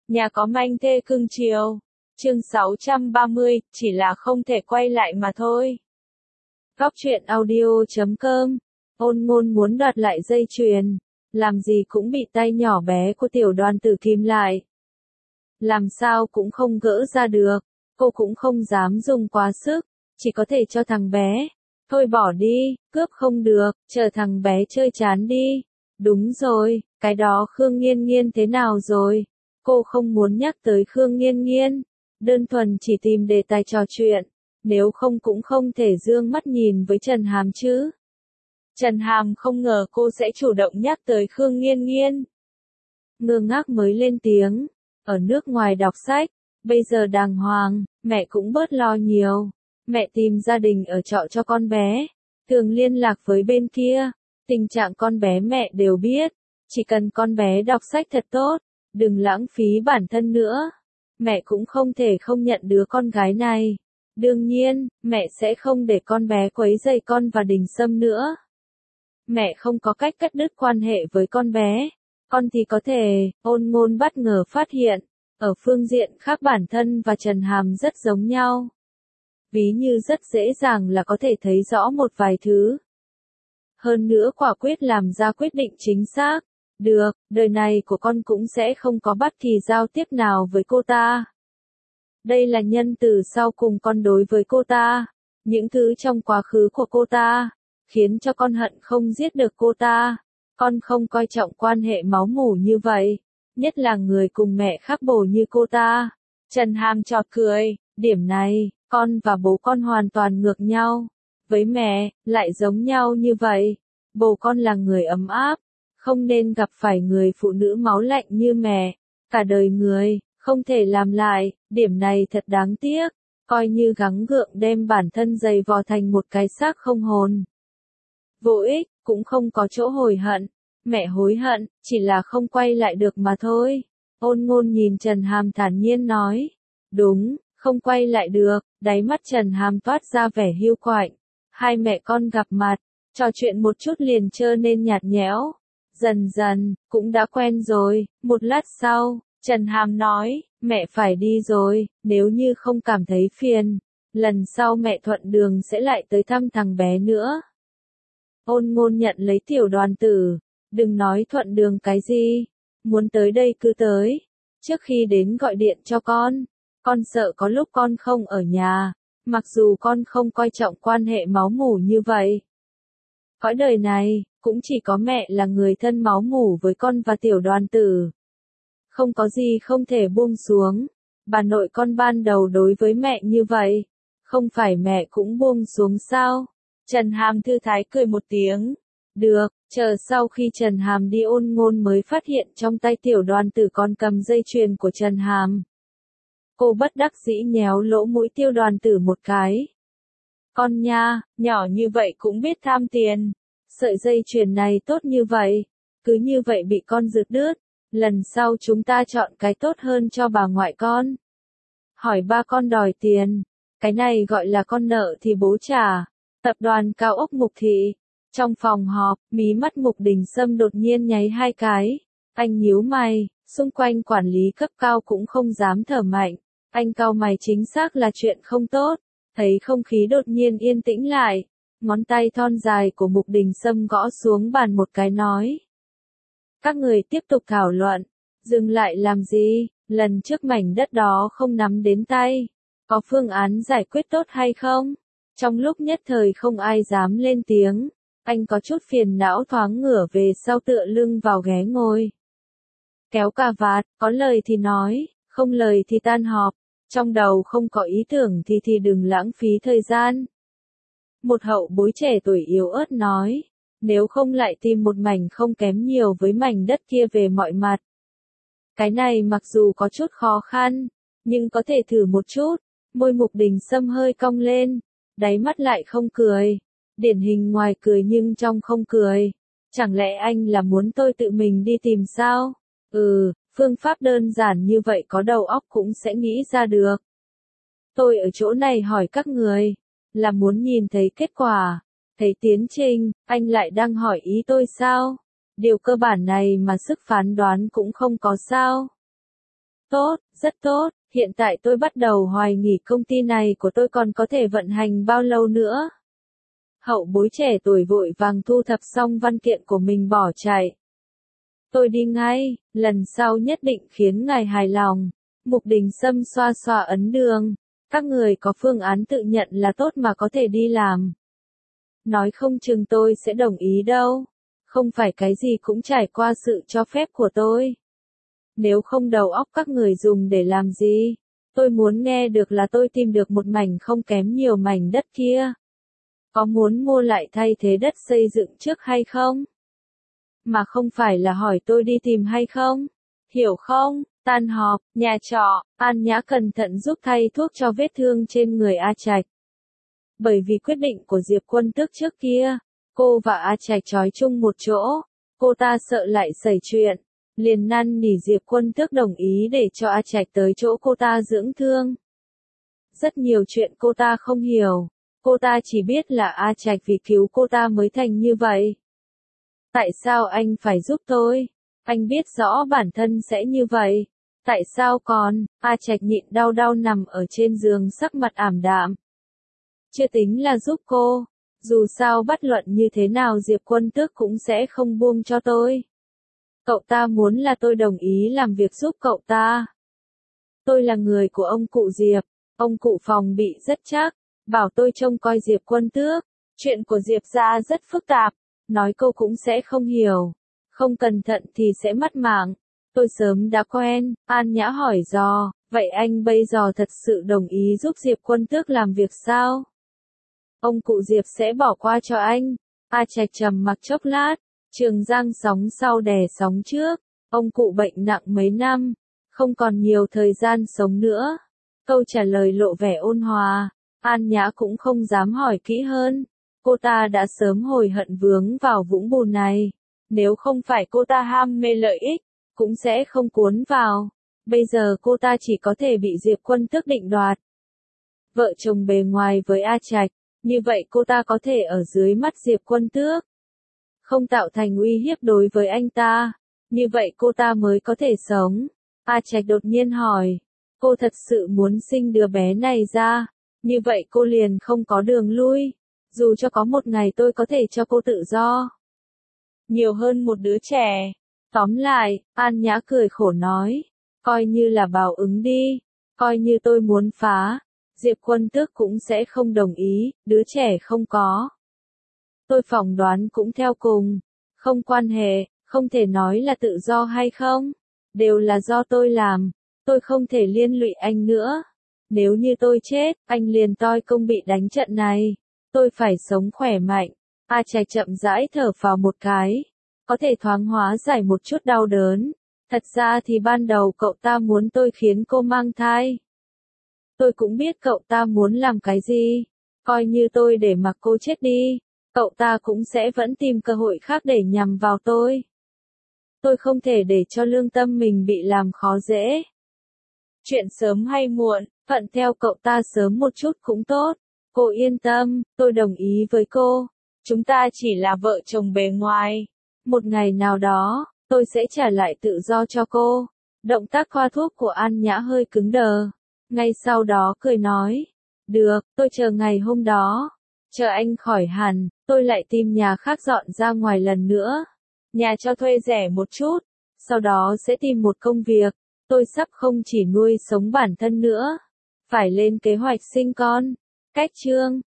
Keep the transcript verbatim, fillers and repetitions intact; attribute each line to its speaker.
Speaker 1: Nhà có manh thê cưng chiều. Chương sáu trăm ba mươi, chỉ là không thể quay lại mà thôi. Góc truyện audio chấm com. Ôn Ngôn muốn đoạt lại dây chuyền, làm gì cũng bị tay nhỏ bé của tiểu Đoàn Tử kìm lại. Làm sao cũng không gỡ ra được, cô cũng không dám dùng quá sức, chỉ có thể cho thằng bé. Thôi bỏ đi, cướp không được, chờ thằng bé chơi chán đi. Đúng rồi, cái đó Khương Nghiên Nghiên thế nào rồi? Cô không muốn nhắc tới Khương Nghiên Nghiên, đơn thuần chỉ tìm đề tài trò chuyện, nếu không cũng không thể dương mắt nhìn với Trần Hàm chứ. Trần Hàm không ngờ cô sẽ chủ động nhắc tới Khương Nghiên Nghiên. Ngơ ngác mới lên tiếng, ở nước ngoài đọc sách, bây giờ đàng hoàng, mẹ cũng bớt lo nhiều. Mẹ tìm gia đình ở trọ cho con bé, thường liên lạc với bên kia, tình trạng con bé mẹ đều biết, chỉ cần con bé đọc sách thật tốt, đừng lãng phí bản thân nữa. Mẹ cũng không thể không nhận đứa con gái này. Đương nhiên, mẹ sẽ không để con bé quấy rầy con và Đình Sâm nữa. Mẹ không có cách cắt đứt quan hệ với con bé, con thì có thể. Ôn Ngôn bất ngờ phát hiện, ở phương diện khác bản thân và Trần Hàm rất giống nhau. Ví như rất dễ dàng là có thể thấy rõ một vài thứ. Hơn nữa quả quyết làm ra quyết định chính xác. Được, đời này của con cũng sẽ không có bất kỳ giao tiếp nào với cô ta. Đây là nhân từ sau cùng con đối với cô ta. Những thứ trong quá khứ của cô ta, khiến cho con hận không giết được cô ta. Con không coi trọng quan hệ máu mủ như vậy, nhất là người cùng mẹ khác bồ như cô ta. Trần Hàm chọt cười, điểm này, con và bố con hoàn toàn ngược nhau. Với mẹ, lại giống nhau như vậy. Bố con là người ấm áp, không nên gặp phải người phụ nữ máu lạnh như mẹ. Cả đời người, không thể làm lại, điểm này thật đáng tiếc. Coi như gắng gượng đem bản thân dày vò thành một cái xác không hồn. Vô ích, cũng không có chỗ hối hận. Mẹ hối hận, chỉ là không quay lại được mà thôi. Ôn Ngôn nhìn Trần Hàm thản nhiên nói. Đúng, không quay lại được. Đáy mắt Trần Hàm toát ra vẻ hiu quạnh. Hai mẹ con gặp mặt, trò chuyện một chút liền trơ nên nhạt nhẽo. Dần dần, cũng đã quen rồi. Một lát sau, Trần Hàm nói, mẹ phải đi rồi, nếu như không cảm thấy phiền, lần sau mẹ thuận đường sẽ lại tới thăm thằng bé nữa. Ôn Ngôn nhận lấy tiểu Đoàn Tử, đừng nói thuận đường cái gì, muốn tới đây cứ tới, trước khi đến gọi điện cho con, con sợ có lúc con không ở nhà, mặc dù con không coi trọng quan hệ máu mủ như vậy. Cõi đời này, cũng chỉ có mẹ là người thân máu mủ với con và tiểu Đoàn Tử. Không có gì không thể buông xuống, bà nội con ban đầu đối với mẹ như vậy, không phải mẹ cũng buông xuống sao? Trần Hàm thư thái cười một tiếng. Được, chờ sau khi Trần Hàm đi Ôn Ngôn mới phát hiện trong tay tiểu Đoàn Tử còn cầm dây chuyền của Trần Hàm. Cô bất đắc dĩ nhéo lỗ mũi tiểu Đoàn Tử một cái. Con nha, nhỏ như vậy cũng biết tham tiền. Sợi dây chuyền này tốt như vậy, cứ như vậy bị con giật đứt. Lần sau chúng ta chọn cái tốt hơn cho bà ngoại con. Hỏi ba con đòi tiền, cái này gọi là con nợ thì bố trả. Tập đoàn cao ốc Mục Thị. Trong phòng họp, mí mắt Mục Đình Sâm đột nhiên nháy hai cái. Anh nhíu mày, xung quanh quản lý cấp cao cũng không dám thở mạnh. Anh cau mày chính xác là chuyện không tốt. Thấy không khí đột nhiên yên tĩnh lại, ngón tay thon dài của Mục Đình Sâm gõ xuống bàn một cái nói. Các người tiếp tục thảo luận, dừng lại làm gì, lần trước mảnh đất đó không nắm đến tay, có phương án giải quyết tốt hay không? Trong lúc nhất thời không ai dám lên tiếng, anh có chút phiền não thoáng ngửa về sau tựa lưng vào ghế ngồi. Kéo cà vạt, có lời thì nói, không lời thì tan họp, trong đầu không có ý tưởng thì thì đừng lãng phí thời gian. Một hậu bối trẻ tuổi yếu ớt nói. Nếu không lại tìm một mảnh không kém nhiều với mảnh đất kia về mọi mặt. Cái này mặc dù có chút khó khăn, nhưng có thể thử một chút. Môi Mục Đình Sâm hơi cong lên, đáy mắt lại không cười. Điển hình ngoài cười nhưng trong không cười. Chẳng lẽ anh là muốn tôi tự mình đi tìm sao? Ừ, phương pháp đơn giản như vậy có đầu óc cũng sẽ nghĩ ra được. Tôi ở chỗ này hỏi các người, là muốn nhìn thấy kết quả. Thấy tiến trình, anh lại đang hỏi ý tôi sao? Điều cơ bản này mà sức phán đoán cũng không có sao? Tốt, rất tốt, hiện tại tôi bắt đầu hoài nghi công ty này của tôi còn có thể vận hành bao lâu nữa. Hậu bối trẻ tuổi vội vàng thu thập xong văn kiện của mình bỏ chạy. Tôi đi ngay, lần sau nhất định khiến ngài hài lòng. Mục Đình Sâm xoa xoa ấn đường. Các người có phương án tự nhận là tốt mà có thể đi làm. Nói không chừng tôi sẽ đồng ý đâu. Không phải cái gì cũng trải qua sự cho phép của tôi. Nếu không đầu óc các người dùng để làm gì? Tôi muốn nghe được là tôi tìm được một mảnh không kém nhiều mảnh đất kia. Có muốn mua lại thay thế đất xây dựng trước hay không? Mà không phải là hỏi tôi đi tìm hay không? Hiểu không? Tan họp, nhà trọ, An Nhã cẩn thận giúp thay thuốc cho vết thương trên người A Trạch. Bởi vì quyết định của Diệp Quân Tước trước kia, cô và A Trạch trói chung một chỗ, cô ta sợ lại xảy chuyện, liền năn nỉ Diệp Quân Tước đồng ý để cho A Trạch tới chỗ cô ta dưỡng thương. Rất nhiều chuyện cô ta không hiểu, cô ta chỉ biết là A Trạch vì cứu cô ta mới thành như vậy. Tại sao anh phải giúp tôi? Anh biết rõ bản thân sẽ như vậy. Tại sao còn? A Trạch nhịn đau đau nằm ở trên giường sắc mặt ảm đạm. Chưa tính là giúp cô. Dù sao bất luận như thế nào Diệp Quân Tước cũng sẽ không buông cho tôi. Cậu ta muốn là tôi đồng ý làm việc giúp cậu ta. Tôi là người của ông cụ Diệp. Ông cụ phòng bị rất chắc. Bảo tôi trông coi Diệp Quân Tước. Chuyện của Diệp gia rất phức tạp. Nói cô cũng sẽ không hiểu. Không cẩn thận thì sẽ mất mạng. Tôi sớm đã quen. An Nhã hỏi dò. Vậy anh bây giờ thật sự đồng ý giúp Diệp Quân Tước làm việc sao? Ông cụ Diệp sẽ bỏ qua cho anh. A Trạch trầm mặc chốc lát. Trường Giang sóng sau đè sóng trước. Ông cụ bệnh nặng mấy năm. Không còn nhiều thời gian sống nữa. Câu trả lời lộ vẻ ôn hòa. An Nhã cũng không dám hỏi kỹ hơn. Cô ta đã sớm hồi hận vướng vào vũng bùn này. Nếu không phải cô ta ham mê lợi ích, cũng sẽ không cuốn vào. Bây giờ cô ta chỉ có thể bị Diệp Quân Tước định đoạt. Vợ chồng bề ngoài với A Trạch, như vậy cô ta có thể ở dưới mắt Diệp Quân Tước. Không tạo thành uy hiếp đối với anh ta. Như vậy cô ta mới có thể sống. A Trạch đột nhiên hỏi. Cô thật sự muốn sinh đứa bé này ra. Như vậy cô liền không có đường lui. Dù cho có một ngày tôi có thể cho cô tự do. Nhiều hơn một đứa trẻ. Tóm lại, An Nhã cười khổ nói. Coi như là báo ứng đi. Coi như tôi muốn phá. Diệp Quân Tước cũng sẽ không đồng ý, đứa trẻ không có. Tôi phỏng đoán cũng theo cùng. Không quan hệ, không thể nói là tự do hay không. Đều là do tôi làm. Tôi không thể liên lụy anh nữa. Nếu như tôi chết, anh liền toi công bị đánh trận này. Tôi phải sống khỏe mạnh. A Trạch chậm rãi thở phào một cái. Có thể thoáng hóa giải một chút đau đớn. Thật ra thì ban đầu cậu ta muốn tôi khiến cô mang thai. Tôi cũng biết cậu ta muốn làm cái gì. Coi như tôi để mặc cô chết đi. Cậu ta cũng sẽ vẫn tìm cơ hội khác để nhằm vào tôi. Tôi không thể để cho lương tâm mình bị làm khó dễ. Chuyện sớm hay muộn, thuận theo cậu ta sớm một chút cũng tốt. Cô yên tâm, tôi đồng ý với cô. Chúng ta chỉ là vợ chồng bề ngoài. Một ngày nào đó, tôi sẽ trả lại tự do cho cô. Động tác thoa thuốc của An Nhã hơi cứng đờ. Ngay sau đó cười nói. Được, tôi chờ ngày hôm đó. Chờ anh khỏi hẳn, tôi lại tìm nhà khác dọn ra ngoài lần nữa. Nhà cho thuê rẻ một chút. Sau đó sẽ tìm một công việc. Tôi sắp không chỉ nuôi sống bản thân nữa. Phải lên kế hoạch sinh con. Cách chương